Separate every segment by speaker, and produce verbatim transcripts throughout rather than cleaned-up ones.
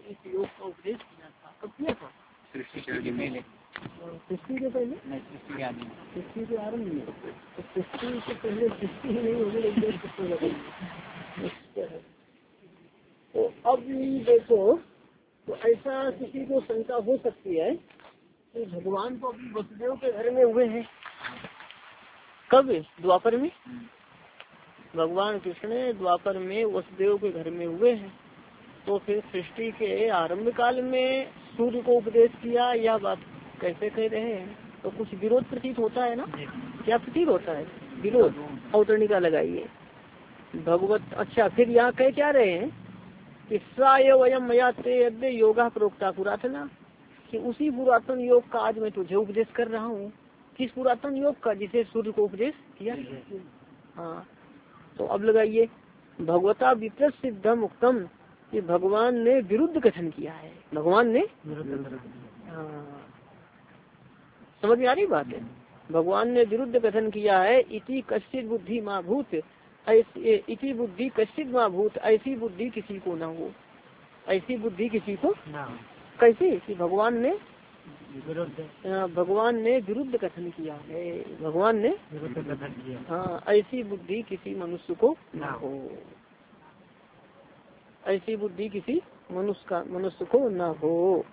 Speaker 1: इस योग का उपदेश किया था। कब किया था?
Speaker 2: सृष्टि के पहले।
Speaker 1: सृष्टि के पहले
Speaker 2: नहीं, सृष्टि के आदि में।
Speaker 1: सृष्टि के आरंभ में। तो सृष्टि से पहले सृष्टि ही नहीं होगी, उपदेश किसको बताइए। तो अब देखो, तो ऐसा किसी को शंका हो सकती है कि भगवान तो अभी वसुदेव के घर में हुए हैं। कब? द्वापर में। भगवान कृष्ण द्वापर में वसुदेव के घर में हुए हैं। तो फिर सृष्टि के आरंभ काल में सूर्य को उपदेश किया, यह बात कैसे कह रहे हैं? तो कुछ विरोध प्रतीत होता है ना। क्या प्रतीत होता है? विरोध। अवतरणिका लगाइए भगवत। अच्छा, फिर यहाँ कह क्या रहे हैं कि साय वयम मया ते अद्य योगा प्रोक्ता पुरातना, कि उसी पुरातन योग का आज मैं तुझे उपदेश कर रहा हूँ। किस पुरातन योग का? जिसे सूर्य को उपदेश किया। हाँ, तो अब लगाइए भगवता विपरीत सिद्धम उत्तम, कि भगवान ने विरुद्ध कथन किया है। भगवान ने हाँ, समझ में आ रही बात है। भगवान ने विरुद्ध कथन किया है। इति कश्चित बुद्धि माँ भूत, इति बुद्धि कश्चित माँ भूत, ऐसी बुद्धि किसी को ना हो। ऐसी बुद्धि किसी को कैसी? कि भगवान ने भगवान ने विरुद्ध कथन किया है। भगवान ने विरुद्ध कथन किया। हाँ, ऐसी बुद्धि किसी मनुष्य को ना हो। ऐसी बुद्धि किसी मनुष्य का मनुष्य को ना हो।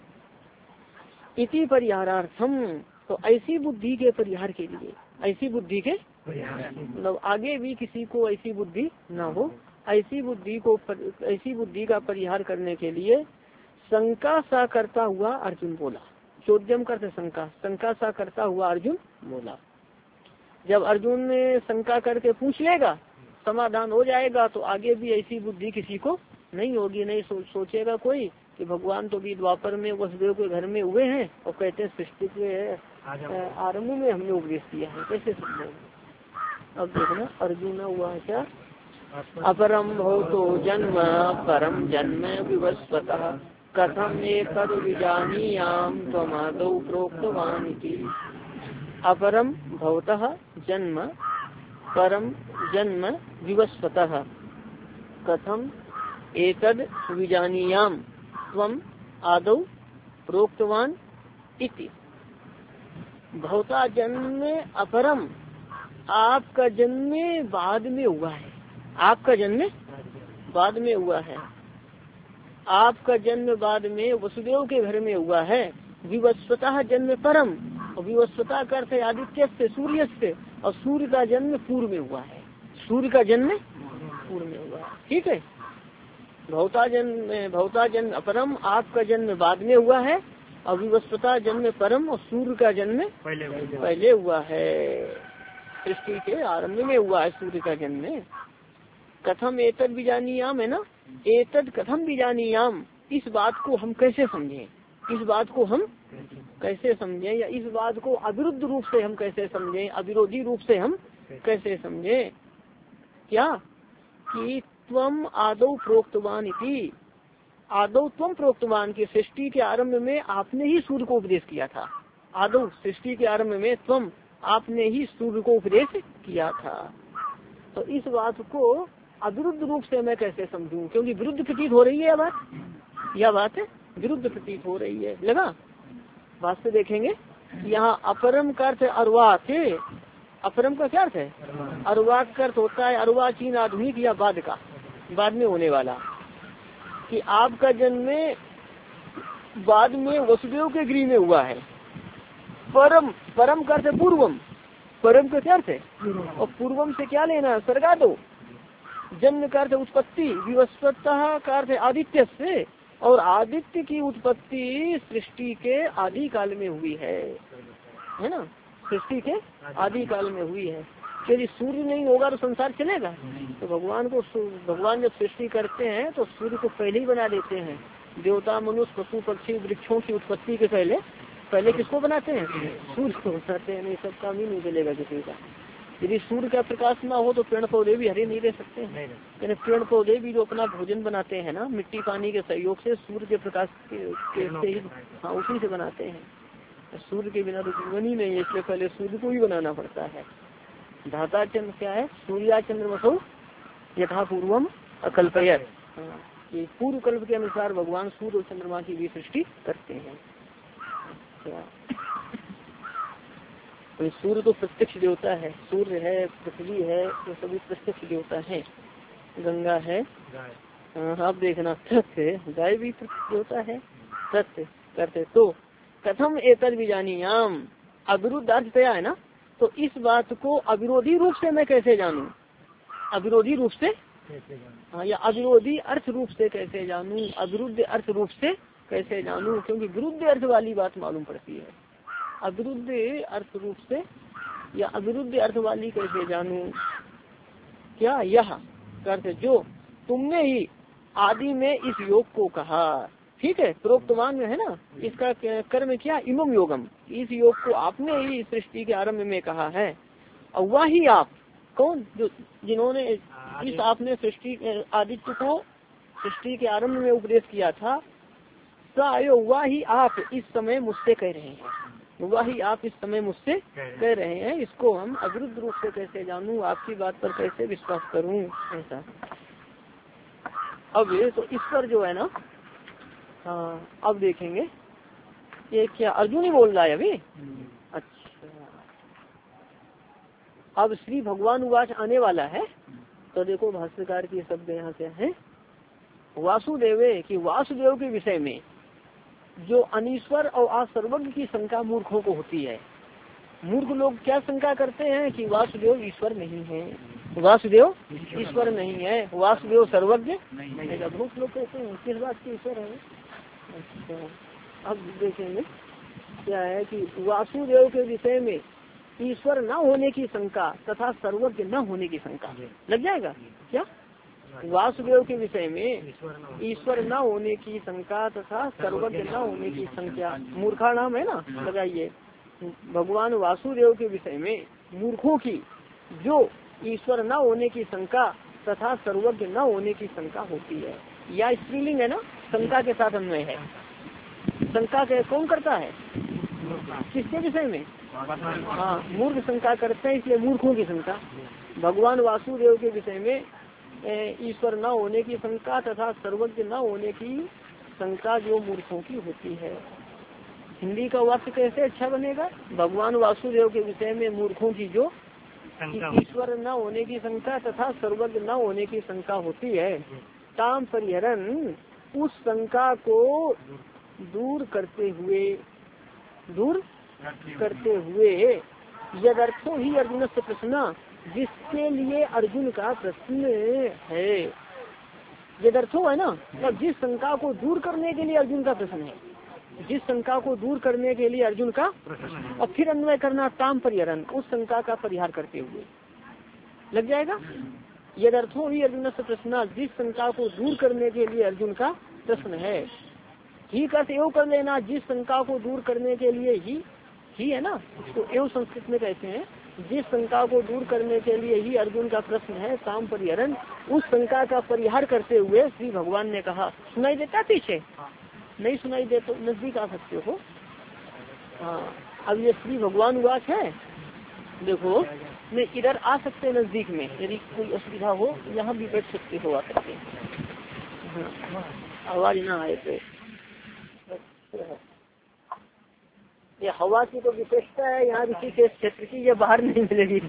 Speaker 1: इति परिहारार्थम, तो ऐसी बुद्धि के परिहार के लिए, ऐसी बुद्धि के मतलब आगे भी किसी को ऐसी बुद्धि ना हो, ऐसी बुद्धि को ऐसी बुद्धि का परिहार करने के लिए शंका सा करता हुआ अर्जुन बोला। चौद्यम करते शंका, शंका सा करता हुआ अर्जुन बोला। जब अर्जुन ने शंका करके पूछ लेगा, समाधान हो जाएगा, तो आगे भी ऐसी बुद्धि किसी को नहीं होगी। नहीं सो, सोचेगा कोई कि भगवान तो भी द्वापर में वसुदेव के घर में हुए हैं और कहते हैं सृष्टि के आरंभ में हमने उपदेश किया है, कैसे समझेंगे। अब देखना, अर्जुन हुआ क्या? अपरम भवतो जन्म परम जन्म विवस्वतः कथम एतद् विजानीयाम त्वमादौ प्रोक्तवान् इति। अपरम भवतः जन्म परम जन्म विवस्वतः कथम एतद् विजानीयाम त्वम आदौ प्रोक्तवान् इति। भवता जन्म अपरम, आपका जन्म बाद में हुआ है। आपका जन्म बाद में हुआ है। आपका जन्म बाद में वसुदेव के घर में हुआ है। विवस्वतः जन्म परम, और विवस्वता का अर्थ है आदित्य से, सूर्य से, और सूर्य का जन्म पूर्व में हुआ है। सूर्य का जन्म पूर्व में हुआ है। ठीक है। भवता जन्म भवता जन्म अपरम, आपका जन्म बाद में हुआ है, और विवस्वता जन्म परम, और सूर्य का जन्म पहले पहले हुआ है। सृष्टि के आरंभ में हुआ है सूर्य का जन्म। कथम एतद बीजानीयाम है ना, एतद कथम बीजानीयाम, इस बात को हम कैसे समझें, इस बात को हम कैसे समझें, या इस बात को अविरुद्ध रूप से हम कैसे समझें, अविरोधी रूप से हम कैसे समझें। क्या कि त्वम आदौ प्रोक्तवान इति, आदौ त्वम प्रोक्तवान, की सृष्टि के आरंभ में आपने ही सूर्य को उपदेश किया था। आदौ सृष्टि के आरंभ में त्वम, आपने ही सूर्य को उपदेश किया था। तो इस बात को अविरुद्ध रूप से मैं कैसे समझूं, क्योंकि विरुद्ध प्रतीत हो रही है। यह बात यह बात विरुद्ध प्रतीत हो रही है। लगा बात से देखेंगे। यहाँ अपरम का अर्थ अर्वाक, अपरम का क्या अर्थ है? अर्वाक का अर्थ होता है अर्वाचीन आधुनिक, या बाद का, बाद में होने वाला। कि आपका जन्म बाद में वसुदेव के गृह में हुआ है। परम, परम का अर्थ है पूर्वम, परम का क्या अर्थ है? और पूर्वम से क्या लेना? स्वर्गा दो। जन्म का अर्थ उत्पत्ति, विवस्वतः का अर्थ आदित्य से, और आदित्य की उत्पत्ति सृष्टि के आदि काल में हुई है, है ना। सृष्टि के आदि काल में हुई है। यदि सूर्य नहीं होगा तो संसार चलेगा? तो भगवान को, भगवान जब सृष्टि करते हैं तो सूर्य को पहले ही बना देते हैं। देवता मनुष्य पशु पक्षी वृक्षों की उत्पत्ति के पहले पहले किसको बनाते हैं? सूर्य को बनाते हैं। नहीं, सब काम ही नहीं चलेगा किसी का। यदि सूर्य का प्रकाश ना हो तो पेड़ पौधे भी हरे नहीं रह सकते हैं। यानी पेड़ पौधे भी जो अपना भोजन बनाते हैं ना, मिट्टी पानी के सहयोग से, सूर्य के प्रकाश के, के से ही, हाँ, उसी से बनाते हैं। सूर्य के बिना तो जीवन ही नहीं है, इसलिए पहले सूर्य को ही बनाना पड़ता है। धाता चंद्र क्या है? सूर्या चंद्रमसौ यथा पूर्वम अकल्पयत। कि पूर्व कल्प के अनुसार भगवान सूर्य और चंद्रमा की भी सृष्टि करते हैं। क्या तो सूर्य तो प्रत्यक्ष देवता है, सूर्य है, पृथ्वी है, तो सभी प्रत्यक्ष देवता है। गंगा है, आप देखना सत्य, गाय भी प्रत्यक्ष देवता है, सत्य करते। तो कथम एतद विजानीयाम, अविरुद्ध अर्थ तया है ना, तो इस बात को अविरोधी रूप से मैं कैसे जानूं, अविरोधी रूप से हाँ, या अविरोधी अर्थ रूप से कैसे जानूं, अविरुद्ध अर्थ रूप से कैसे जानूं, क्योंकि विरुद्ध अर्थ वाली बात मालूम पड़ती है। अविरुद्ध अर्थ रूप से या अविरुद्ध अर्थ वाली कैसे जानूं, क्या यह अर्थ जो तुमने ही आदि में इस योग को कहा, ठीक है, प्रोक्तमान में है ना, इसका कर्म क्या, इमम योगम, इस योग को आपने ही सृष्टि के आरंभ में कहा है। और वही आप कौन, जो जिन्होंने इस आपने सृष्टि आदित्य को सृष्टि के आरंभ में उपदेश किया था, वही आप इस समय मुझसे कह रहे हैं, वही आप इस समय मुझसे कह रहे हैं, इसको हम अविरुद्ध रूप से कैसे जानूं, आपकी बात पर कैसे विश्वास करूं, ऐसा। अब ये तो इस पर जो है ना, हाँ अब देखेंगे ये क्या अर्जुन ही बोल रहा है अभी। अच्छा, अब श्री भगवान उवाच आने वाला है, तो देखो भाष्यकार के शब्द यहाँ से हैं, वासुदेवे कि वासुदेव के विषय में जो अनीश्वर और असर्वज्ञ की शंका मूर्खों को होती है। मूर्ख लोग क्या शंका करते हैं कि वासुदेव ईश्वर नहीं है, वासुदेव ईश्वर नहीं है, वासुदेव सर्वज्ञ नहीं है। मूर्ख लोग कहते हैं किस बात की ईश्वर है। अच्छा, अब देखेंगे क्या है कि वासुदेव के विषय में ईश्वर न होने की शंका तथा सर्वज्ञ न होने की शंका लग जाएगा क्या, वासुदेव के विषय में ईश्वर न होने की शंका तथा सर्वज्ञ न होने की संख्या, मूर्खा नाम है ना, लगाइए। भगवान वासुदेव के विषय में मूर्खों की जो ईश्वर न होने की शंका तथा सर्वज्ञ न होने की शंका होती है, या स्त्रीलिंग है ना, शंका के साथ अन्वय है। शंका के कौन करता है, किसके विषय में, हाँ मूर्ख शंका करते हैं, इसलिए मूर्खों की शंका। भगवान वासुदेव के विषय में ईश्वर न होने की शंका तथा सर्वज्ञ न होने की शंका जो मूर्खों की होती है। हिंदी का वाक्य कैसे अच्छा बनेगा, भगवान वासुदेव के विषय में मूर्खों की जो ईश्वर न होने की शंका तथा सर्वज्ञ न होने की शंका होती है, ताम परिहरन उस शंका को दूर करते हुए दूर करते हुए यदर्थो ही अर्जुन से प्रश्न, जिसके लिए अर्जुन का प्रश्न है। यदर्थो है ना, मतलब जिस शंका को दूर करने के लिए अर्जुन का प्रश्न है, जिस शंका को दूर करने के लिए अर्जुन का, और फिर अन्वय करना ताम परिहरन उस शंका का परिहार करते हुए लग जाएगा। यदर्थो ही अर्जुन से प्रश्न, जिस शंका को दूर करने के लिए अर्जुन का प्रश्न है। ही का एव कर लेना, जिस शंका को दूर करने के लिए ही ही है ना, उसको एव संस्कृत में कहते हैं। जिस शंका को दूर करने के लिए ही अर्जुन का प्रश्न है, ताम परिहरन उस शंका का परिहार करते हुए श्री भगवान ने कहा। सुनाई देता पीछे, नहीं सुनाई दे तो नजदीक आ सकते हो। हाँ, अब ये श्री भगवान वाच है, देखो मैं इधर आ सकते नजदीक में, यदि कोई असुविधा हो यहाँ भी बैठ सकते हो, आ सकते हैं, आवाज ना आए तो। ये हवा की तो विशेषता है यहाँ ऋषि के क्षेत्र की, ये बाहर नहीं मिलेगी।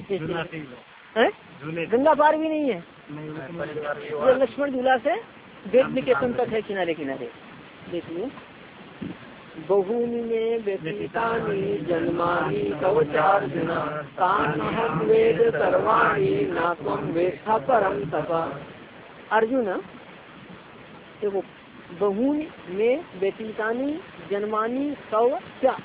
Speaker 1: गंगा पार भी नहीं है, ये लक्ष्मण झूला से वेद निकेतन तक है, किनारे किनारे। देखिए, बहुनी में व्यतीतानि जन्मानि कवचार्जुन तान्यहं वेद सर्वाणि न त्वं वेत्था परं तप। अर्जुन देखो, बहूनि में व्यतीतानि जन्मानि कव क्या,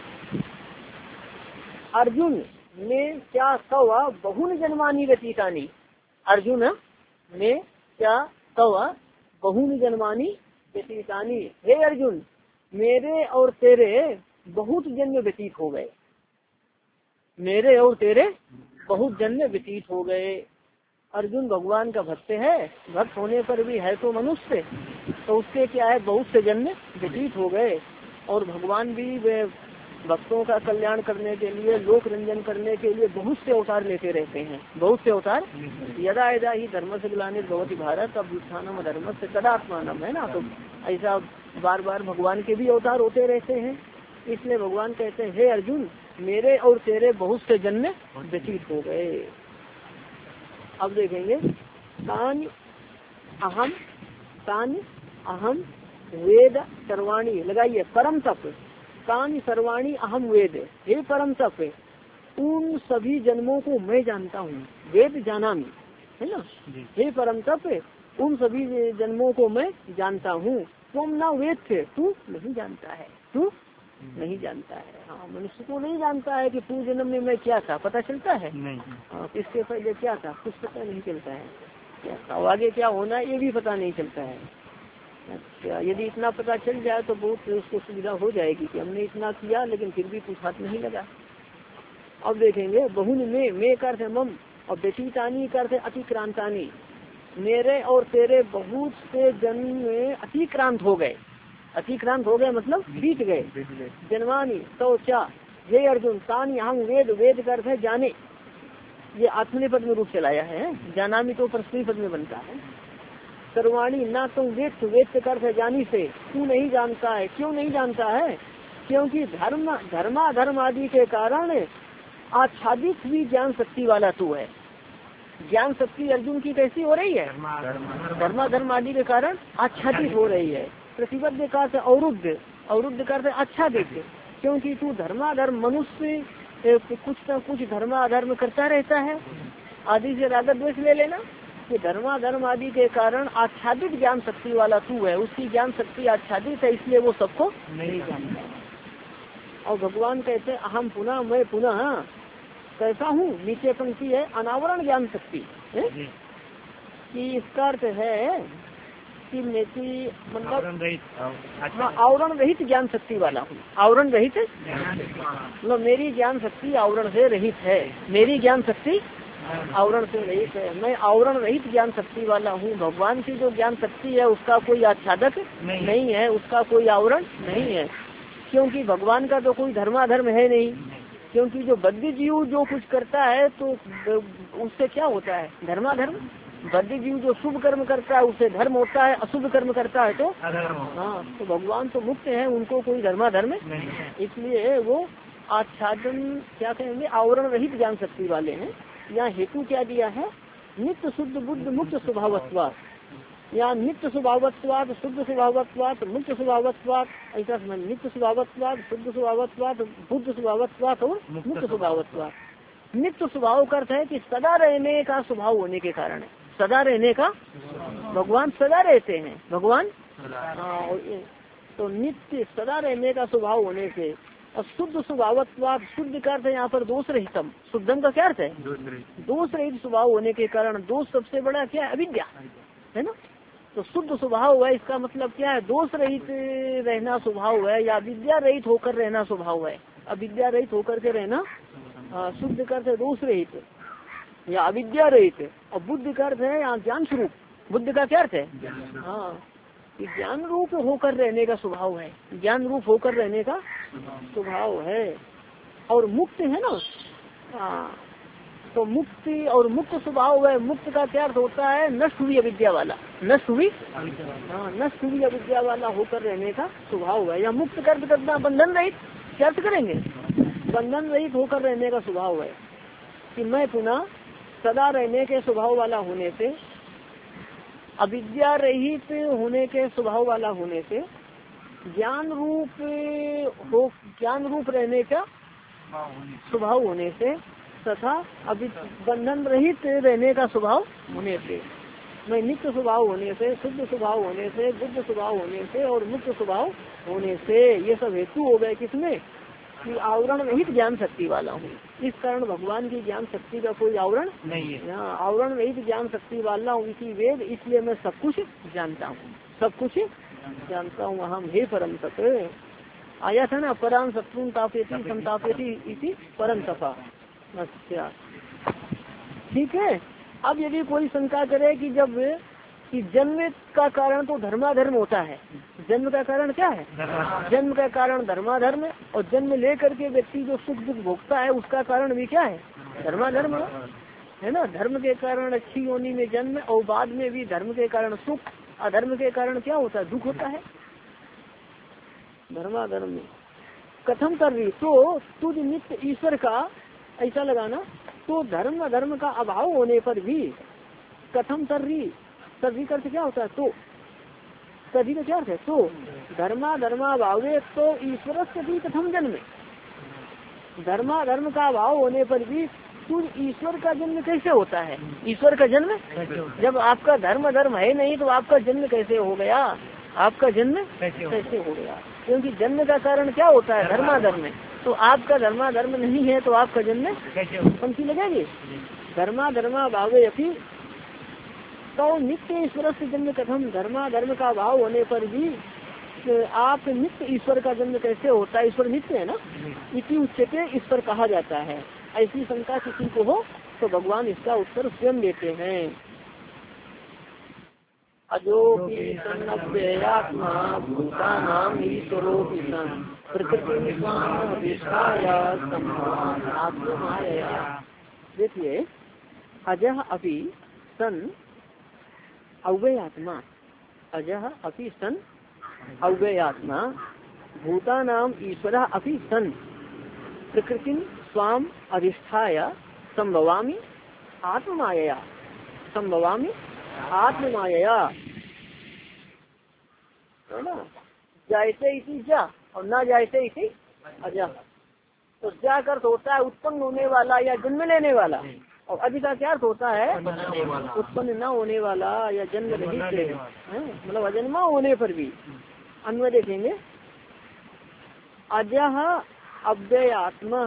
Speaker 1: अर्जुन में क्या कव बहुन जन्मानि व्यतीतानि, अर्जुन में क्या कव बहुन जन्मानि व्यतीतानि, हे अर्जुन मेरे और तेरे बहुत जन्म व्यतीत हो गए, मेरे और तेरे बहुत जन्म व्यतीत हो गए। अर्जुन भगवान का भक्त है, भक्त होने पर भी है तो मनुष्य, तो उसके क्या है बहुत से जन्म व्यतीत हो गए, और भगवान भी वे भक्तों का कल्याण करने के लिए, लोक रंजन करने के लिए बहुत से अवतार लेते रहते हैं, बहुत से अवतार। यदा यदा ही धर्म से ग्लानित भवति भारत अभ्युत्थानम धर्म से तदात्मानम, है ना। तो ऐसा बार बार भगवान के भी अवतार होते रहते हैं। इसलिए भगवान कहते हैं, हे अर्जुन, मेरे और तेरे बहुत से जन्म व्यतीत हो गए। अब देखेंगे, तान अहम तान अहम वेद सर्वाणी, लगाइए परम तप, तान सर्वाणी अहम वेद, हे परम तप, उन सभी जन्मों को मैं जानता हूँ, वेद जानामि, है ना। हे परम तप, उन सभी जन्मों को मैं जानता हूँ। तुम ना वेद थे, तू नहीं जानता है, तू नहीं जानता है। हाँ, मनुष्य को नहीं जानता है कि पूर्व जन्म में मैं क्या था, पता चलता है नहीं। हाँ, इसके पहले क्या था कुछ पता नहीं चलता है, क्या था आगे क्या होना है ये भी पता नहीं चलता है। अच्छा, यदि इतना पता चल जाए तो बहुत उसको सुविधा हो जाएगी कि हमने इतना किया लेकिन फिर भी कुछ हाथ नहीं लगा। अब देखेंगे, बहुन में, में करते मम, और व्यतीतानी करते अतिक्रांतानी, मेरे और तेरे बहुत से जन्म में अतिक्रांत हो गए। अतिक्रांत हो गए मतलब बीत गए। जन्मानी तो क्या, हे अर्जुन, तानी हम वेद, वेद कर है जाने, ये आत्मने पद में रूप चलाया है, जानामी तो प्रश्नी पद में बनता है। सर्वाणी ना तुम वेद, वेद कर है जानी से, तू नहीं जानता है। क्यों नहीं जानता है? क्योंकि धर्म धर्मा धर्म आदि के कारण आच्छादित भी ज्ञान शक्ति वाला तू है। ज्ञान शक्ति अर्जुन की कैसी हो रही है? धर्मा धर्म आदि के कारण आच्छादित हो रही है। प्रतिबद्ध का से अवरुद्ध, अवरुद्ध कर से आच्छादित, क्योंकि तू धर्माधर्म मनुष्य कुछ न कुछ धर्माधर्म करता रहता है। आदि से राग द्वेष ले लेना कि धर्माधर्म आदि के कारण आच्छादित ज्ञान शक्ति वाला तू है। उसकी ज्ञान शक्ति आच्छादित है, इसलिए वो सबको नहीं जानता। और भगवान कहते हैं, अहम पुनः, मैं पुनः कैसा हूँ? नीचे पंक्ति है, अनावरण ज्ञान शक्ति है कि इसका अर्थ है कि मेरी मतलब हाँ आवरण रहित ज्ञान शक्ति वाला हूँ। आवरण रहित मतलब मेरी ज्ञान शक्ति आवरण से रहित है। मेरी ज्ञान शक्ति आवरण से रहित है। मैं आवरण रहित ज्ञान शक्ति वाला हूँ। भगवान की जो ज्ञान शक्ति है उसका कोई आच्छादक नहीं, नहीं है, उसका कोई आवरण नहीं है, क्योंकि भगवान का तो कोई धर्माधर्म है नहीं। क्योंकि जो बद्ध जीव जो कुछ करता है तो उससे क्या होता है? धर्माधर्म। बद्ध जीव जो शुभ कर्म करता है उससे धर्म होता है, अशुभ कर्म करता है तो हाँ। तो भगवान तो मुक्त है, उनको कोई धर्माधर्म इसलिए वो आच्छादन क्या कहेंगे, आवरण रहित ज्ञान शक्ति वाले हैं। यहाँ हेतु क्या दिया है? नित्य शुद्ध बुद्ध मुक्त स्वभावत्वात्। यहाँ नित्य स्वभावत्वात्, शुद्ध स्वभावत्वात्, मुक्त स्वभावत्वात्, ऐसा समझ। नित्य स्वभावत्वात्, शुद्ध स्वभावत्वात्, बुद्ध स्वभावत्वात् और मुक्त स्वभावत्वात्। नित्य स्वभाव का अर्थ है कि सदा रहने का स्वभाव होने के कारण है। सदा रहने का, भगवान सदा रहते हैं, भगवान हाँ। तो नित्य सदा रहने का स्वभाव होने से, और शुद्ध स्वभावत्वात्, शुद्ध का अर्थ है यहाँ पर दोष रहितम। शुद्धम का क्या अर्थ है? दोष रहित स्वभाव होने के कारण। दोष सबसे बड़ा क्या है? अविद्या है ना। तो शुद्ध स्वभाव है, इसका मतलब क्या है? दोष रहित रहना स्वभाव है, या विद्या रहित होकर रहना स्वभाव है। अविद्या रहित होकर के रहना आ, शुद्ध का अर्थ है दोष रहित या अविद्या रहित। और बुद्ध का अर्थ है यहाँ ज्ञान स्वरूप। बुद्ध का क्या अर्थ है? हाँ, ज्ञान रूप होकर रहने का स्वभाव है, ज्ञान रूप होकर रहने का स्वभाव है। और मुक्त है ना, हाँ। तो मुक्ति और मुक्त स्वभाव है। मुक्त का क्या अर्थ होता है? नष्ट हुई अविद्या वाला, नष्ट हुई हाँ नष्ट हुई अविद्या वाला होकर रहने का स्वभाव है। या मुक्त कर करना बंधन रहित, क्या अर्थ करेंगे? बंधन रहित होकर रहने का स्वभाव है कि मैं पुनः सदा रहने के स्वभाव वाला होने से, अविद्या रहित होने के स्वभाव वाला होने से, ज्ञान रूप हो ज्ञान रूप रहने का स्वभाव होने से, तथा अभी बंधन रहित रहने का स्वभाव होने से, मैं नित्य स्वभाव होने से, शुद्ध स्वभाव होने से, बुद्ध स्वभाव होने से और मुक्त स्वभाव होने से, ये सब हेतु हो गए किसमें? कि आवरण रहित ज्ञान शक्ति वाला हूँ। इस कारण भगवान की ज्ञान शक्ति का कोई आवरण नहीं है। यहाँ आवरण रहित ज्ञान शक्ति वाला हूँ इसी वेद, इसलिए मैं सब कुछ जानता हूँ, सब कुछ जानता हूँ। हम हे परम तप आया था ना, पराम शत्रु तापेति संतापेति इसी परम तपा। अच्छा ठीक है। अब यदि कोई शंका करे कि जब कि जन्म का कारण तो धर्माधर्म होता है। जन्म का कारण क्या है? जन्म का कारण धर्माधर्म, और जन्म ले करके व्यक्ति जो सुख दुख भोगता है उसका कारण भी क्या है? धर्माधर्म है ना। धर्म के कारण अच्छी योनि में जन्म, और बाद में भी धर्म के कारण सुख, अधर्म के कारण क्या होता है? दुख होता है। धर्माधर्म में कथम कर रही तो तुझ नित्य ईश्वर का, ऐसा लगाना, तो धर्म अधर्म का अभाव होने पर भी कथम कर रही, तभी का क्या होता है? तो तभी का क्या अर्थ है? तो धर्मा धर्मा भावे तो ईश्वर से भी कथम जन्म, धर्मा धर्म का अभाव होने पर भी तुझ ईश्वर का जन्म कैसे होता है? ईश्वर का जन्म, जब आपका धर्म धर्म है नहीं तो आपका जन्म कैसे हो गया? आपका जन्म कैसे हो गया? क्योंकि जन्म का कारण क्या होता है? धर्माधर्म। तो आपका धर्माधर्म नहीं है तो आपका जन्म पंक्ति लगेगी। धर्मा धर्मा भावे अपनी तो नित्य ईश्वर से जन्म कथम, धर्मा धर्म का अभाव होने पर भी आप नित्य ईश्वर का जन्म कैसे होता है? ईश्वर नित्य है ना, इसी उच्चते इस पर कहा जाता है। ऐसी शंका किसी को हो तो भगवान इसका उत्तर स्वयं देते हैं। अजोपि सन्नव्ययात्मा भूतानां ईश्वरोऽपि सन् प्रकृतिं स्वाम् अधिष्ठाय आत्ममायया। देखिए, अजः अपि सन् अव्ययात्मा, अजः अपि सन् अव्ययात्मा भूतानां ईश्वरः अपि सन् प्रकृतिं स्वाम् अधिष्ठाय संभवामि आत्ममायया। संभवामि आत्ममायया है ना। जायते इति जा और ना जायते इति अजा। तो जा का अर्थ होता है उत्पन्न होने वाला या जन्म लेने वाला, और अज का क्या अर्थ होता है? उत्पन्न न होने वाला या जन्म रहित, मतलब अजन्मा होने पर भी। अन्वय देखेंगे, अजः अव्ययात्मा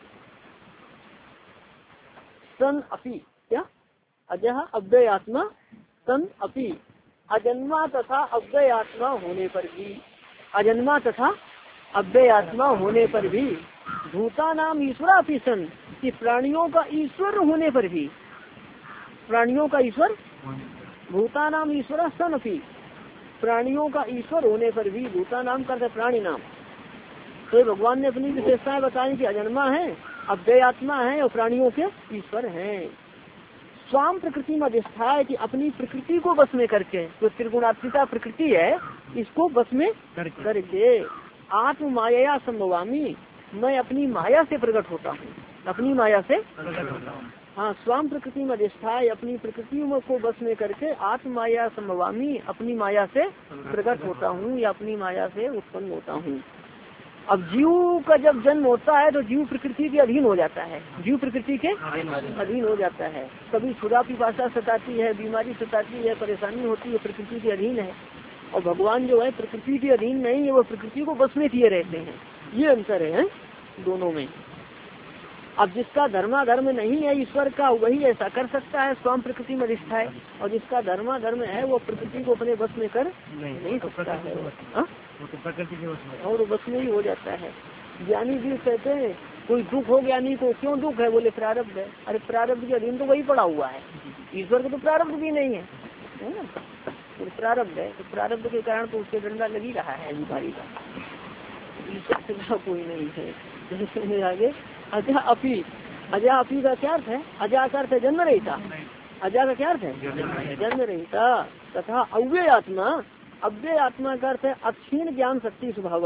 Speaker 1: सन अपि, क्या? अजः अव्ययात्मा सन अपि, अजन्मा तथा अव्ययात्मा होने पर भी, अजन्मा तथा अव्ययात्मा होने पर भी, भूतानाम ईश्वरा अपि सन, कि प्राणियों का ईश्वर होने पर भी, प्राणियों का ईश्वर, भूतानाम ईश्वरा सन अपि, प्राणियों का ईश्वर होने पर भी, भूतानाम का प्राणी नाम। तो भगवान ने अपनी विशेषताएं बताई कि अजन्मा है, अव्ययात्मा है और प्राणियों के ईश्वर हैं। स्वाम प्रकृति में अधिष्ठा है, कि अपनी प्रकृति को बस में करके, जो त्रिगुणात्मिका प्रकृति है इसको बस में करके, आत्म माया संभवामी, मैं अपनी माया से प्रकट होता हूँ, अपनी माया से प्रकट होता हूँ। हाँ, स्वाम प्रकृति में अधिष्ठा है, अपनी प्रकृति को बस में करके आत्म माया संभवामी, अपनी माया से प्रकट होता हूँ या अपनी माया से उत्पन्न होता हूँ। अब जीव का जब जन्म होता है तो जीव प्रकृति के अधीन हो जाता है, जीव प्रकृति के अधीन हो जाता है। कभी क्षुधा पिपासा सताती है, बीमारी सताती है, परेशानी होती है, प्रकृति के अधीन है। और भगवान जो है प्रकृति के अधीन नहीं है, वो प्रकृति को बस में किए रहते हैं। ये अंतर है दोनों में। अब जिसका धर्माधर्म नहीं है ईश्वर का, वही ऐसा कर सकता है, स्वयं प्रकृति में अधिष्ठा है, और जिसका धर्माधर्म है वो प्रकृति को अपने बस में कर नहीं, नहीं तो सकता है, वो तो प्रकृति के बस में, और बस में ही हो जाता है। ज्ञानी जी कहते हैं कोई दुख हो ज्ञानी को, क्यों दुख है? बोले प्रारब्ध है। अरे प्रारब्ध के अधीन तो वही पड़ा हुआ है, ईश्वर को तो प्रारब्ध भी नहीं है, है ना। तो प्रारब्ध है, तो प्रारब्ध के कारण तो उसके डंडा लग ही रहा है अधिकारी का, ईश्वर से कोई नहीं है। आगे अजा अपी, अजा अपी का क्या अर्थ है? अजा का अर्थ है जन्म रहिता, अजा का क्या अर्थ है? जन्म रहिता। तथा अव्यय आत्मा, अव्यय आत्मा का अर्थ है अक्षीण ज्ञान शक्ति स्वभाव,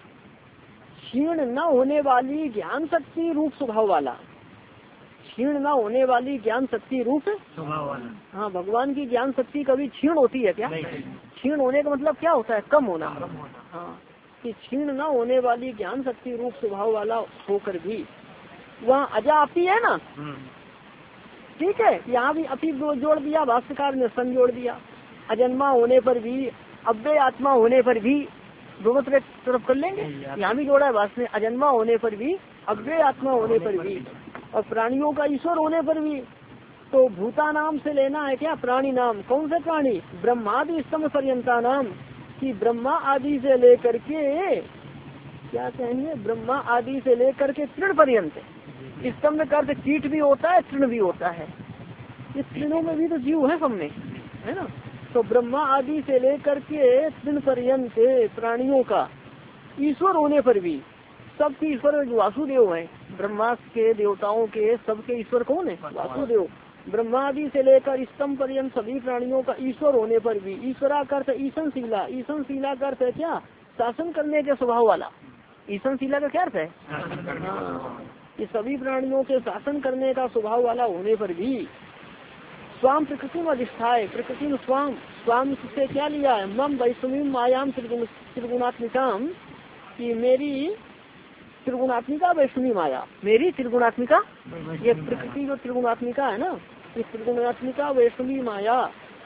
Speaker 1: क्षीण न होने वाली ज्ञान शक्ति रूप स्वभाव वाला, क्षीण न होने वाली ज्ञान शक्ति रूप स्वभाव वाला। हाँ, भगवान की ज्ञान शक्ति कभी क्षीण होती है क्या? क्षीण होने का मतलब क्या होता है? कम होना। हाँ, कि क्षीण न होने वाली ज्ञान शक्ति रूप स्वभाव वाला होकर भी वहाँ अजा अपी है ना, ठीक है। यहाँ भी अपी जोड़ दिया, भाष्यकार ने सन जोड़ दिया। अजन्मा होने पर भी, अव्यय आत्मा होने पर भी, दोनों तरफ कर लेंगे। यहाँ भी जोड़ा है भाष्य में, अजन्मा होने पर भी, अव्यय आत्मा होने पर भी, और प्राणियों का ईश्वर होने पर भी। तो भूता नाम से लेना है क्या? प्राणी नाम। कौन से प्राणी? ब्रह्मादि स्तंभ पर्यंता नाम, कि ब्रह्मा आदि से लेकर के, क्या कहेंगे, ब्रह्मा आदि से लेकर के तृण पर्यंत। स्तंभ का अर्थ कीट भी होता है, तृण भी होता है। इस तृणों में भी तो जीव है सब में, है ना। तो ब्रह्मा आदि से लेकर के तृण पर्यंत प्राणियों का ईश्वर होने पर भी, सबके ईश्वर वासुदेव है, ब्रह्मा के देवताओं के सबके ईश्वर कौन है? वासुदेव। ब्रह्मा आदि से लेकर स्तंभ पर्यंत सभी प्राणियों का ईश्वर होने पर भी, ईश्वरा का अर्थ ईशन शीला, ईशन शीला का अर्थ है क्या? शासन करने के स्वभाव वाला। ईशन शीला का क्या अर्थ है? हाँ, ये सभी प्राणियों के शासन करने का स्वभाव वाला होने पर भी स्वाम प्रकृति में अधिष्ठाय, प्रकृति में स्वाम, स्वाम से क्या लिया है? मम वैष्णवी मायाम त्रिगुणात्मिकाम, कि मेरी त्रिगुणात्मिका वैष्णवी माया, मेरी त्रिगुणात्मिका, ये प्रकृति जो त्रिगुणात्मिका है ना, इस त्रिगुणात्मिका वैष्णवी माया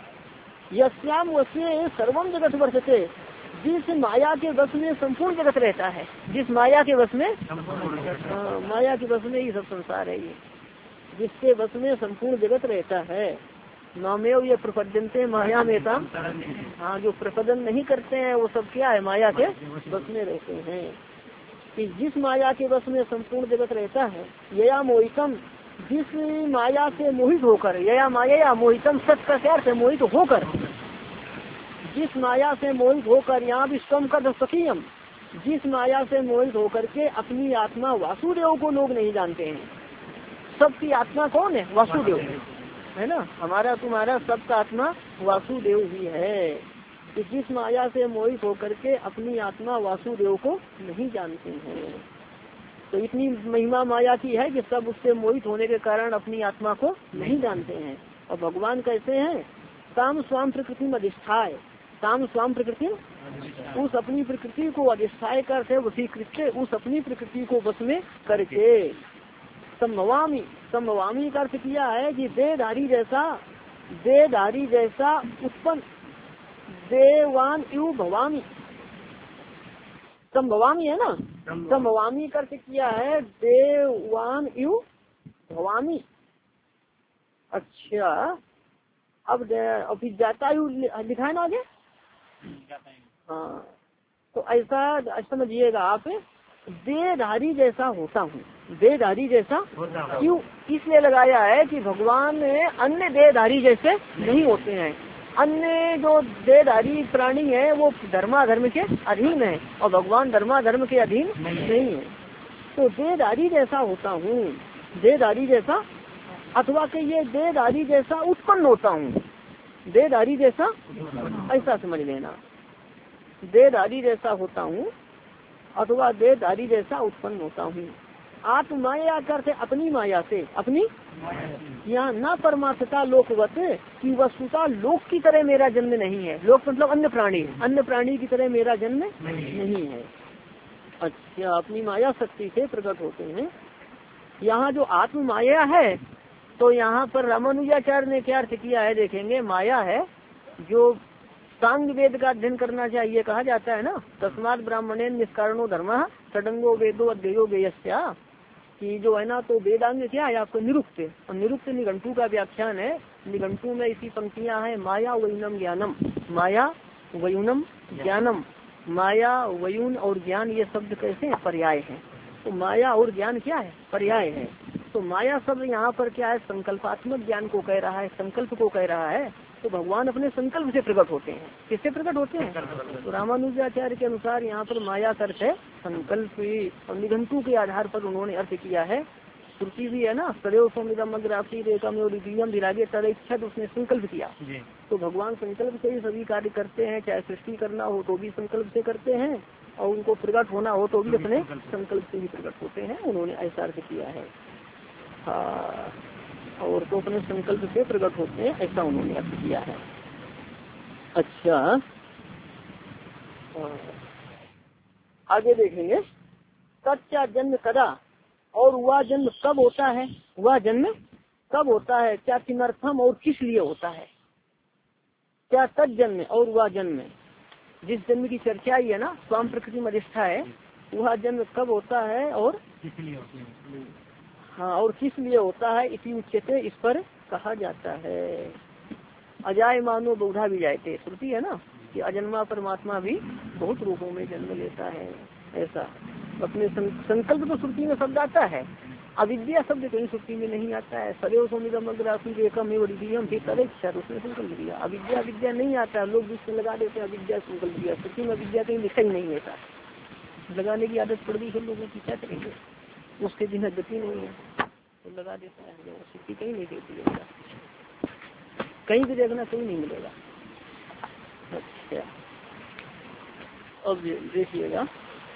Speaker 1: यस्याम वश्य सर्वम जगत वर्षते, जिस माया के वश में संपूर्ण जगत रहता है, जिस माया के वश में, हाँ, माया के वश में ही सब संसार है, ये जिसके वश में संपूर्ण जगत रहता है। नामेव ये प्रपद्यंते माया में था, हाँ, जो प्रपदन नहीं करते हैं वो सब क्या है? माया के वश में रहते हैं। कि जिस माया के वश में संपूर्ण जगत रहता है, यया मोहितम, जिस माया से मोहित होकर, यया माया मोहितम, सत का क्या अर्थ है? मोहित होकर, जिस माया से मोहित होकर, यहाँ भी स्वयं का सखीयम, जिस माया से मोहित होकर के अपनी आत्मा वासुदेव को लोग नहीं जानते हैं। सबकी आत्मा कौन है? वासुदेव है ना, हमारा तुम्हारा सबका आत्मा वासुदेव ही है। कि जिस माया से मोहित होकर के अपनी आत्मा वासुदेव को नहीं जानते हैं। तो इतनी महिमा माया की है कि सब उससे मोहित होने के कारण अपनी आत्मा को नहीं जानते हैं। और भगवान कैसे हैं? ताम स्वाम प्रकृति में अधिष्ठाय, ताम स्वाम प्रकृति, उस अपनी प्रकृति को अधिष्ठाय करके वशीकृत, उस अपनी प्रकृति को वश में करके संभवामी, संभवामी का अर्थ किया है कि देहधारी जैसा, देहधारी जैसा उत्पन्न, देवान यू भवामी, संभवामी है ना, संभवामी का अर्थ किया है देवान यू भवामी। अच्छा, अब अभी जाता यू लिखा है ना आगे, हाँ, तो ऐसा समझिएगा आप, देहधारी जैसा होता हूँ, देहधारी जैसा क्यों इसलिए लगाया है कि भगवान अन्य देहधारी जैसे नहीं होते हैं। अन्य जो देहधारी प्राणी है वो धर्माधर्म के अधीन है और भगवान धर्माधर्म के अधीन नहीं है। तो देहधारी जैसा होता हूँ, देहधारी जैसा, अथवा कि ये देहधारी जैसा उत्पन्न होता हूँ, देहधारी जैसा, ऐसा समझ लेना, देहधारी जैसा होता हूँ अथवा देहधारी जैसा उत्पन्न होता हूँ। आत्म माया करते अपनी माया से, अपनी यहाँ न परमार्थता लोकवत, की वस्तुता लोक की तरह मेरा जन्म नहीं है। लोक मतलब अन्य प्राणी, अन्य प्राणी की तरह मेरा जन्म नहीं है। अच्छा, अपनी माया शक्ति से प्रकट होते हैं। यहाँ जो आत्म माया है, तो यहाँ पर रामानुजाचार्य ने क्या अर्थ किया है देखेंगे। माया है जो सांग वेद का अध्ययन करना चाहिए, कहा जाता है ना, तस्मात् ब्राह्मणे निष्कारणो धर्म षडंगो वेदो अध्ययो व्ययस्या, कि जो है ना, तो वेदांग क्या है आपको निरुक्त, और निरुक्त निघंटू का व्याख्यान है। निघंटू में इसी पंक्तियां हैं, माया वयुनम ज्ञानम, माया वयुनम ज्ञानम, माया वयुन और ज्ञान ये शब्द कैसे पर्याय है। तो माया और ज्ञान क्या है? पर्याय है। तो माया शब्द यहाँ पर क्या है? संकल्पात्मक ज्ञान को कह रहा है, संकल्प को कह रहा है। तो भगवान अपने संकल्प से प्रकट होते हैं। किससे प्रकट होते हैं? तो रामानुजाचार्य के अनुसार यहाँ पर माया का अर्थ है संकल्प, और निघंटू के आधार पर उन्होंने अर्थ किया है। श्रुति भी है ना, सदैव सौमिदम अग्रासी रेखम विरागे तरह इच्छा, उसने संकल्प किया। तो भगवान संकल्प से ही सभी कार्य करते हैं, चाहे सृष्टि करना हो तो भी संकल्प से करते हैं, और उनको प्रकट होना हो तो भी अपने संकल्प से ही प्रकट होते हैं। उन्होंने ऐसा अर्थ किया है। हाँ, और तो अपने संकल्प से प्रकट होते हैं, ऐसा उन्होंने अर्थ किया है। अच्छा, आगे देखेंगे। कच्चा जन्म कदा, और वह जन्म कब होता है, वह जन्म कब होता है, क्या किमर्थम और किस लिए होता है। क्या तत्जन्म और वह जन्म, जिस जन्म की चर्चा ही है ना, स्वाम प्रकृति में अधिष्ठा है, वह जन्म कब होता है और किस लिए होता है। हाँ, और किस लिए होता है, इसी उच्चते इस पर कहा जाता है। अजाय मानो बहुधा भी जाते, श्रुति है ना कि अजन्मा परमात्मा भी बहुत रूपों में जन्म लेता है। ऐसा अपने संकल्प तो श्रुति में शब्द आता है, अविद्या शब्द कहीं सुक्ति में नहीं आता है। सदैव सोमिदम अग्रासी एकम एवं द्वितीयम फिर तदेच्छा उसने संकल्प दिया। अविद्या अविद्या नहीं आता, लोग जिसमें लगा देते हैं अविद्या संकल्प दिया। सुक्ति में अविद्या कहीं लिखा ही नहीं होता, लगाने की आदत पड़ गई है लोगों की, क्या करेंगे, उसके बिना गति नहीं है तो लगा देता है। सुक्ति कहीं नहीं देती है, कहीं भी देखना कहीं नहीं मिलेगा। अच्छा अब देखिएगा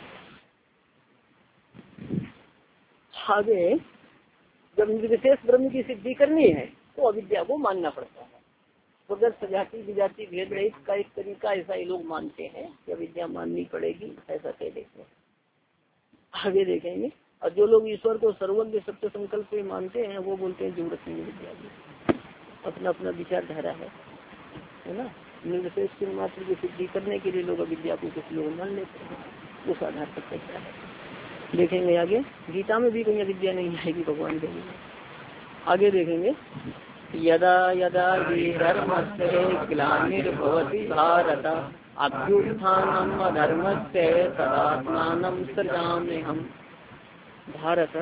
Speaker 1: आगे, जब निर्विशेष ब्रह्म की सिद्धि करनी है तो अविद्या को मानना पड़ता है। बगैर सजाति विजाति भेद रहित का एक तरीका ऐसा ही लोग मानते हैं कि अविद्या माननी पड़ेगी, ऐसा कह देते हैं। आगे देखेंगे। और जो लोग ईश्वर को सर्वज्ञ सत्य संकल्प से मानते हैं वो बोलते हैं जरूरत नहीं विद्या की, अपना अपना विचारधारा है, है ना। निर्विशेष की मात्र की सिद्धि करने के लिए लोग अविद्या को कुछ लोग मान लेते हैं, उस आधार पर कहता है। देखेंगे आगे, गीता में भी कहीं अविद्या नहीं आएगी भगवान के लिए। आगे देखेंगे, यदा यदा हि धर्मस्य ग्लानिर्भवति भारत अभ्युत्थानम् अधर्मस्य तदात्मानं सृजाम्यहम्। भारत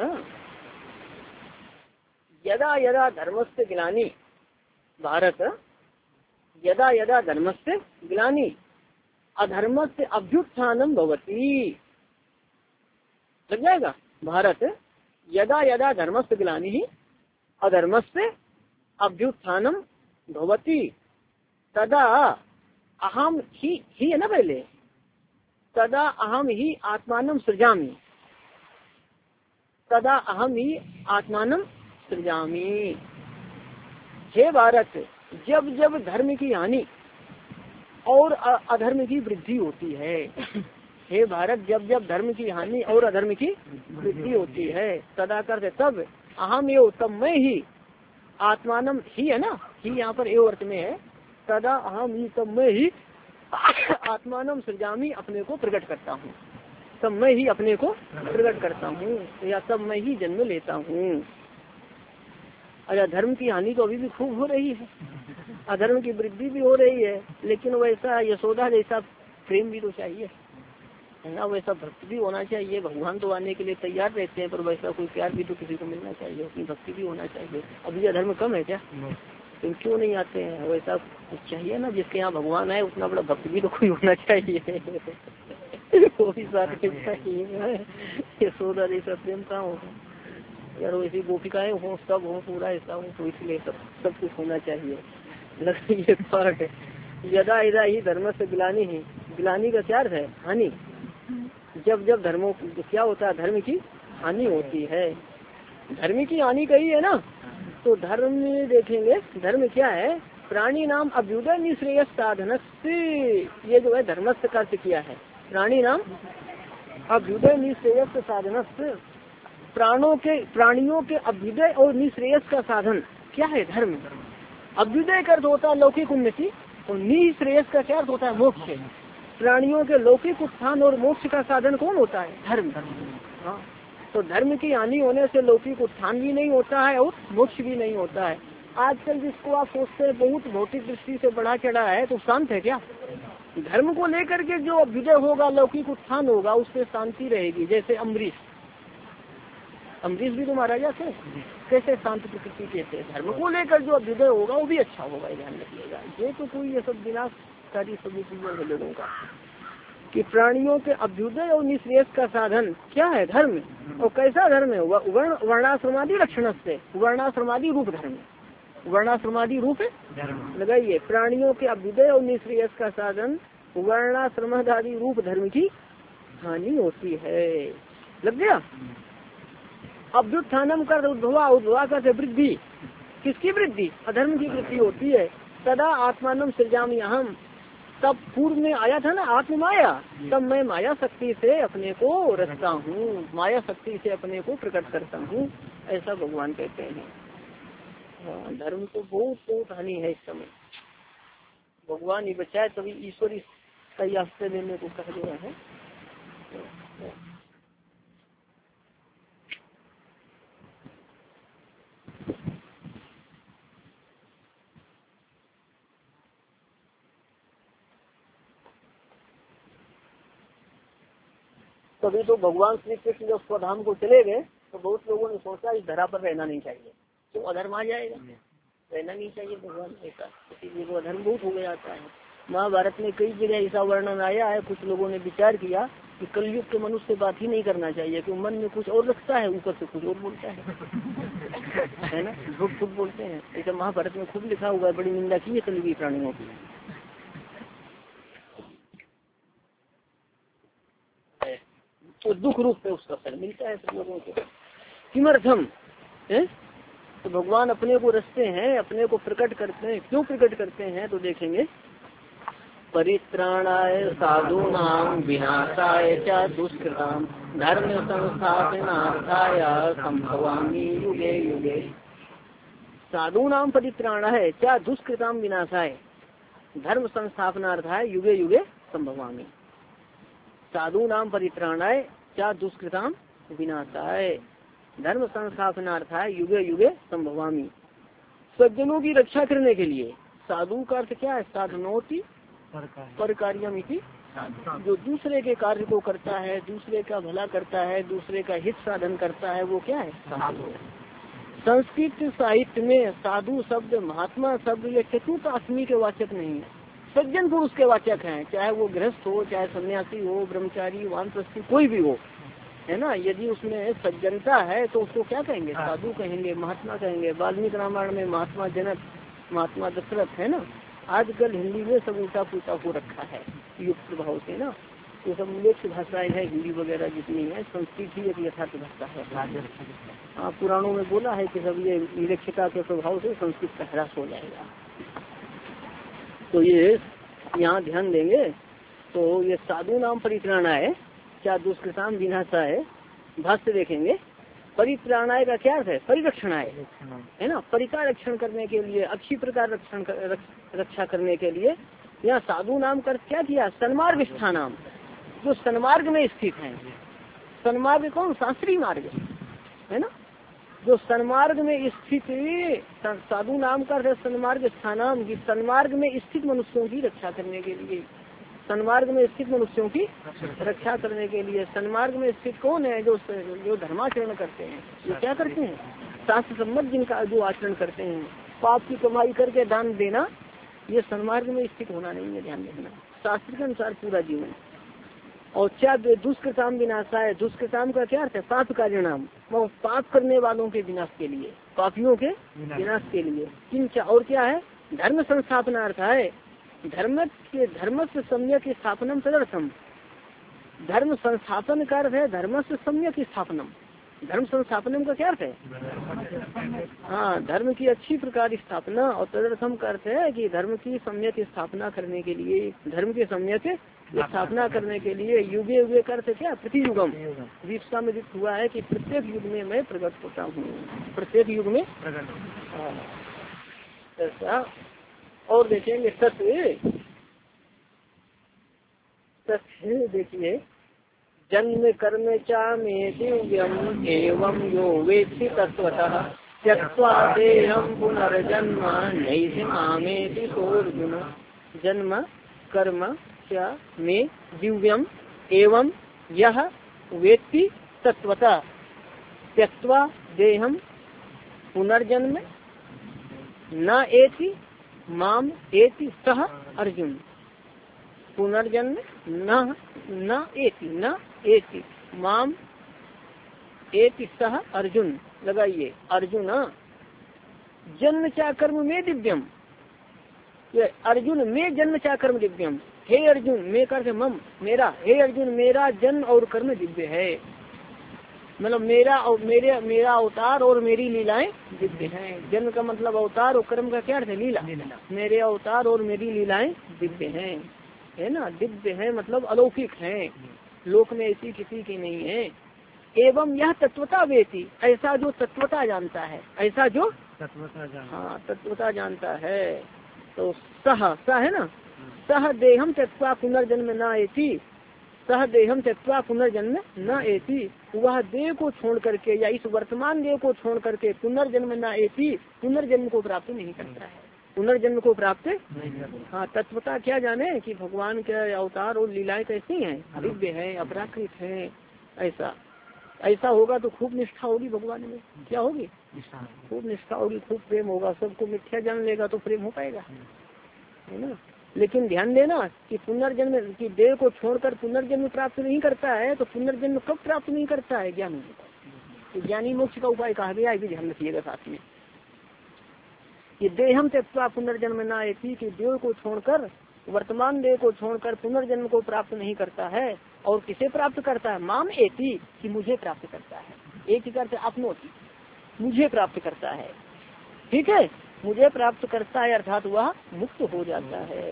Speaker 1: यदा यदा धर्मस्य ग्लानि, भारत यदा यदा धर्मस्य ग्लानि अधर्मस्य अभ्युत्थानम् भवति। लग जाएगा। भारत यदा यदा धर्मस्य ग्लानि ही अधर्मस्य अभ्युत्थानम भवति तदा अहम ही ही है ना पहले, तदा अहम ही आत्मानम सृजामि, तदा अहम ही आत्मानम सृजामि। हे भारत, जब जब धर्म की हानि और अधर्म की वृद्धि होती है, हे भारत जब जब धर्म की हानि और अधर्म की वृद्धि होती है, तदा करते तब अहम एव तब मैं ही आत्मानम ही है ना, ही यहाँ पर एव अर्थ में है, तदा अहम ही तब मैं ही आत्मानम सृजामी अपने को प्रकट करता हूँ, तब मैं ही अपने को प्रकट करता हूँ या तब मैं ही जन्म लेता हूँ। अच्छा, धर्म की हानि तो अभी भी खूब हो रही है, अधर्म की वृद्धि भी हो रही है, लेकिन वैसा यशोदा जैसा प्रेम भी तो चाहिए, है ना, वैसा भक्ति भी होना चाहिए। भगवान तो आने के लिए तैयार रहते हैं, पर वैसा कोई प्यार भी तो किसी को मिलना चाहिए, अपनी भक्ति भी होना चाहिए। अभी अधर्म कम है क्या, तो क्यों नहीं आते हैं, वैसा कुछ चाहिए ना, जिसके यहाँ भगवान है उतना बड़ा भक्त भी तो कोई होना चाहिए वो भी साथ में चाहिए। यशोदा जैसा प्रेम कहाँ होगा यार, वैसी गोपिकाएं हो, सब हो, पूरा ऐसा हो, तो इसलिए सब सब कुछ होना चाहिए। लगभग ये फर्क है। यदा यदा ही धर्म से गिलानी ही, गिलानी का क्या अर्थ है, हानि। जब जब धर्मों क्या होता है, धर्म की हानि होती है, धर्म की हानि कही है ना, तो धर्म देखेंगे, धर्म क्या है, प्राणी नाम अभ्युदय निश्रेयस साधन से, ये जो है धर्मस्थ का अर्थ किया है, प्राणी नाम अभ्युदय निश्रेयस साधन से, प्राणों के प्राणियों के अभ्युदय और निश्रेयस का साधन क्या है, धर्म। अभ्युदय का अर्थ होता है लौकिक उन्नति और निश्रेयस का क्या अर्थ होता है, मोक्ष। प्राणियों के लौकिक उत्थान और मोक्ष का साधन कौन होता है, धर्म। हाँ, तो धर्म की हानि होने से लौकिक उत्थान भी नहीं होता है और मोक्ष भी नहीं होता है। आजकल जिसको आप सोचते हैं बहुत भौतिक दृष्टि से बढ़ा चढ़ा है, तो शांत है क्या, धर्म को लेकर के जो अभ्युदय होगा, लौकिक उत्थान होगा, उससे शांति रहेगी। जैसे अम्बरीश, अम्बरीश भी तो महाराजा थे, कैसे शांत प्रकृति के थे। धर्म को लेकर जो अभ्युदय होगा वो भी अच्छा होगा, ध्यान रखिएगा। ये तो कोई ये सब विनाशकारी सभी चीजों है लोगों का, कि प्राणियों के अभ्युदय और निश्रेयस का साधन क्या है, धर्म। और कैसा धर्म है, वर्ण वर्णाश्रमादि लक्षण से, वर्णाश्रमादि रूप धर्म, वर्णाश्रमादि रूप लगाइए, प्राणियों के अभ्युदय और निश्रेयस का साधन वर्णाश्रमादि रूप धर्म की हानि होती है। लग गया। अभ्युत्थानम कर उद्भवा, उद्भवा का वृद्धि, किसकी वृद्धि, अधर्म की वृद्धि होती है। सदा आत्मानम सृजामि अहम, तब पूर्व में आया था ना आत्म माया, तब मैं माया शक्ति से अपने को रचता हूँ, माया शक्ति से अपने को प्रकट करता हूँ, ऐसा भगवान कहते हैं। हाँ, धर्म तो बहुत बहुत हानि है इस समय, भगवान ही बचाए, तभी ईश्वर का आश्रय लेने को कहा गया है। तभी तो भगवान श्री कृष्ण जब स्वधाम को चले गए तो बहुत लोगों ने सोचा इस धरा पर रहना नहीं चाहिए, तो अधर्म आ जाएगा, रहना नहीं चाहिए भगवान ऐसा, इसीलिए वो अधर्म बहुत हो गया आता है। महाभारत में कई जगह ऐसा वर्णन आया है। कुछ लोगों ने विचार किया कि कलयुग के मनुष्य से बात ही नहीं करना चाहिए, कि मन में कुछ और रखता है, ऊपर से कुछ और बोलता है है ना, झूठ फूट बोलते हैं। ऐसा महाभारत में खूब लिखा हुआ है, बड़ी निंदा की है कलयुगी प्राणियों की। तो दुख रूप में उसका फल मिलता है सब लोगों को। किमर्थम है, तो भगवान अपने को रचते हैं, अपने को प्रकट करते हैं। क्यों प्रकट करते हैं तो देखेंगे, परित्राणाय साधूनां विनाशाय च दुष्कृतां धर्म संस्थापनार्थाय संभवामि युगे युगे। साधूनां परित्राणाय च दुष्कृतां विनाशाय धर्म संस्थापनार्थाय युगे युगे संभवामि। साधूनां परित्राणाय च दुष्कृतां विनाशाय धर्म संस्थापनार्थाय युगे युगे संभवामि। सज्जनों की रक्षा करने के लिए। साधु का अर्थ क्या है, साधनोति पर कार्यमिति, जो दूसरे के कार्य को करता है, दूसरे का भला करता है, दूसरे का हित साधन करता है, वो क्या है, साधु। संस्कृत साहित्य में साधु शब्द, महात्मा शब्द ये चतुर्थ आत्मी के वाचक नहीं है, सज्जन पुरुष के वाचक हैं। चाहे वो गृहस्थ हो, चाहे सन्यासी हो, ब्रह्मचारी, वानप्रस्थी, कोई भी हो, है ना। यदि उसमें सज्जनता है तो उसको क्या कहेंगे, साधु कहेंगे, महात्मा कहेंगे। वाल्मीकि रामायण में महात्मा जनक, महात्मा दशरथ, है ना। आजकल हिंदी में सब उल्टा पुल्टा हो रखा है युक्त भाव से ना, तो सब मिलेक्ष भाषाएं हैं हिंदी वगैरह जितनी है, संस्कृत ही एक यथार्थ भाषा है। हाँ, पुराणों में बोला है कि सब ये निरक्षता के प्रभाव से संस्कृत का ह्रास हो जाएगा। तो ये यहाँ ध्यान देंगे। तो ये साधु नाम परित्राणाय क्या दुष्कृताम विनाशाय, भाष्य देखेंगे। परित्राणाय का क्या अर्थ है, परिरक्षणाय, है ना, परिका रक्षण करने के लिए, अच्छी प्रकार रक्षण कर, रक्षा करने के लिए। यहाँ साधु नाम कर क्या किया, सन्मार्ग स्थानाम, जो सन्मार्ग में स्थित है। सन्मार्ग कौन, शास्त्रीय मार्ग, है ना, जो सन्मार्ग में स्थित। साधु नाम का सन्मार्ग स्थानाम की, सन्मार्ग में स्थित मनुष्यों की रक्षा करने के लिए। सन्मार्ग में स्थित मनुष्यों की रक्षा करने के लिए। सन्मार्ग में स्थित कौन है, जो जो धर्माचरण करते हैं, जो क्या करते हैं, शास्त्र सम्मत जिनका जो आचरण करते हैं। पाप की कमाई करके दान देना, ये सन्मार्ग में स्थित होना नहीं है, ध्यान रखना। शास्त्र के अनुसार पूरा जीवन। और क्या दुष्कृताम विनाशाय, दुष्कृताम का क्या अर्थ है, पाप का परिणाम, वो पाप करने वालों के विनाश के लिए, पापियों के विनाश के लिए। किंचा, और क्या है, धर्म संस्थापनार्थ है, धर्म के धर्म से सम्यक स्थापनम तदर्थम। धर्म संस्थापन का अर्थ है धर्म से सम्यक स्थापनम। धर्म संस्थापनम का क्या अर्थ है, हाँ, धर्म की अच्छी प्रकार स्थापना। और तदर्थम का अर्थ है कि धर्म की सम्यक स्थापना करने के लिए, धर्म की सम्यक स्थापना करने के लिए। युगे युगे का अर्थ क्या, प्रति युगम। विपसा में लिखा हुआ है कि प्रत्येक युग में मैं प्रकट होता हूँ, प्रत्येक युग में ऐसा। और देखेंगे सत्य, सत्य देखिए, जन्म कर्म चा में दिव्यम एवं यो वेत्ति तत्वतः त्यक्त्वा देहं पुनर्जन्म नैति मामेति सोऽर्जुन। जन्म कर्म चा में दिव्यम एवं यह वेत्ति तत्वतः त्यक्त्वा देहं पुनर्जन्म न एति माम एति सह अर्जुन। पुनर्जन्म न न एति न एति माम एति सह अर्जुन। लगाइए, अर्जुन जन्म चा कर्म में दिव्यम, ये अर्जुन में जन्म चा कर्म दिव्यम। हे अर्जुन, मैं करके मम, मेरा, हे अर्जुन मेरा जन्म और कर्म दिव्य है। मतलब मेरा और मेरे मेरा अवतार और मेरी लीलाएं दिव्य हैं। जन्म का मतलब अवतार और कर्म का क्या अर्थ है, लीला। मेरे अवतार और मेरी लीलाएं दिव्य हैं, है ना। दिव्य है मतलब अलौकिक हैं, लोक में ऐसी किसी की नहीं है। एवं यह तत्वता वेती, ऐसा जो तत्वता जानता है, ऐसा जो तत्वता जानता, हाँ तत्वता जानता है। तो सह सह है ना, सह देहम त्यक्त्वा पुनर्जन्म न एति, सह देहम त्यक्त्वा पुनर्जन्म न एति, वह देह को छोड़ करके या इस वर्तमान देह को छोड़ करके पुनर्जन्म न एति, पुनर्जन्म को प्राप्त नहीं करता है, पुनर्जन्म को प्राप्त नहीं करता। हाँ, तत्वता क्या जाने कि भगवान के अवतार और लीलाएं कैसी हैं, दिव्य है, अपराकृत है, ऐसा। ऐसा होगा तो खूब निष्ठा होगी भगवान में। क्या होगी? खूब निष्ठा होगी, खूब प्रेम होगा, सबको मिथ्या जान लेगा तो प्रेम हो पाएगा, है ना। लेकिन ध्यान देना कि पुनर्जन्म की देह को छोड़कर पुनर्जन्म प्राप्त नहीं करता है, तो पुनर्जन्म कब प्राप्त नहीं करता है? ज्ञानी तो ज्ञानी मोक्ष का उपाय कहा गया है, भी ध्यान रखिएगा साथ में। ये देहम त्यक्त्वा पुनर्जन्म न एति, कि देह को छोड़कर, वर्तमान देह को छोड़कर पुनर्जन्म को प्राप्त नहीं करता है। और किसे प्राप्त करता है? माम एति, कि मुझे प्राप्त करता है। एक ही करते अपनोति, मुझे प्राप्त करता है। ठीक है, मुझे प्राप्त करता है अर्थात वह मुक्त हो जाता है।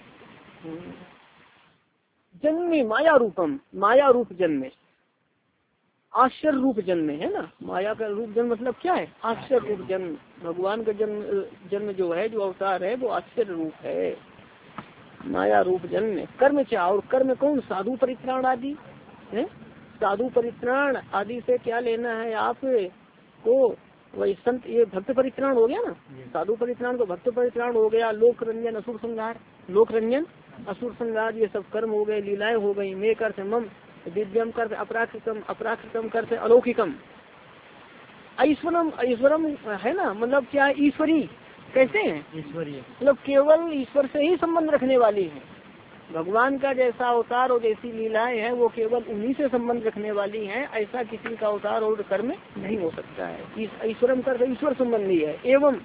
Speaker 1: जन्मे माया रूपम, माया रूप जन्म, आश्चर्य रूप जन्म है ना। माया का रूप जन्म मतलब क्या है? आश्चर्य रूप जन्म। भगवान का जन्म जन्म जो है, जो अवतार है, वो आश्चर्य रूप है, माया रूप जन्म। कर्म क्या? और कर्म कौन? साधु परित्राण आदि है। साधु परित्राण आदि से क्या लेना है आप को? वही संत, ये भक्त परित्राण हो गया ना। साधु परित्राण को भक्त परित्राण हो गया। लोक रंजन असुर संहार, लोक रंजन असुर संहार, ये सब कर्म हो गए, लीलाएं हो गई। मे करते मम, दिव्यम करते अपराकृतम, अपराकृतम करते अलौकिकम, ऐश्वरम, ऐश्वरम है ना, मतलब क्या? ईश्वरी कैसे है? ईश्वरीय, मतलब केवल ईश्वर से ही संबंध रखने वाली है। भगवान का जैसा अवतार और जैसी लीलाएं हैं वो केवल उन्हीं से संबंध रखने वाली हैं। ऐसा किसी का अवतार और कर्म नहीं हो सकता है। ईश्वरम कर ईश्वर संबंधी है। एवं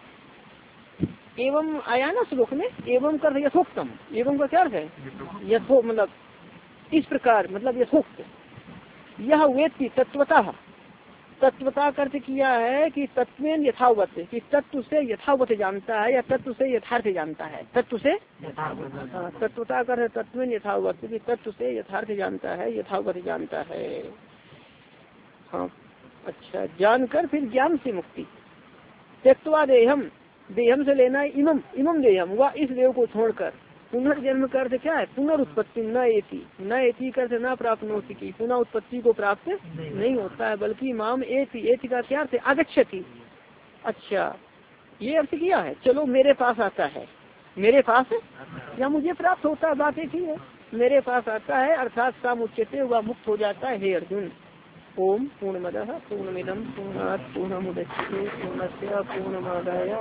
Speaker 1: एवं आया ना श्लोक में, एवं कर यथोक्तम। एवं का क्या अर्थ है? यथो मतलब इस प्रकार, मतलब यथोक्त। यह वेत्ति तत्वतः, तत्वता का अर्थ किया है कि तत्वेन यथावत, कि तत्व से यथावत जानता है, या तत्व से यथार्थ जानता है। तत्व से तत्वता का अर्थ तत्वेन यथावत, कि तत्व से यथार्थ जानता है, यथावत जानता है। हाँ, अच्छा, जानकर फिर ज्ञान से मुक्ति। त्यक्त्वा देहम, देहम से लेना है इमम, इमम देहम, वह इस देह को छोड़कर। पुनर्जन्म का अर्थ क्या है? पुनरुत्पत्ति न एति, न एति का अर्थ न प्राप्त होती, की पुनः उत्पत्ति को प्राप्त नहीं, नहीं होता है, बल्कि माम एति, एति का क्या अर्थ? आगच्छति। अच्छा, ये अर्थ किया है। चलो मेरे पास आता है, मेरे पास या मुझे प्राप्त होता है, बात एक ही है। मेरे पास आता है अर्थात काम उच्चते हुआ मुक्त हो जाता है। हे अर्जुन, ओम पूर्णमदः पूर्णमिदं पूर्णात् पूर्णमुदच्यते पूर्णस्य पूर्णमादाय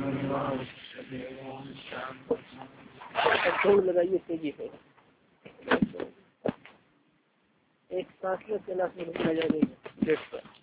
Speaker 1: पूर्ण लगाइए तेजी से। एक सांस में कैलाश में रुकना जाएगा।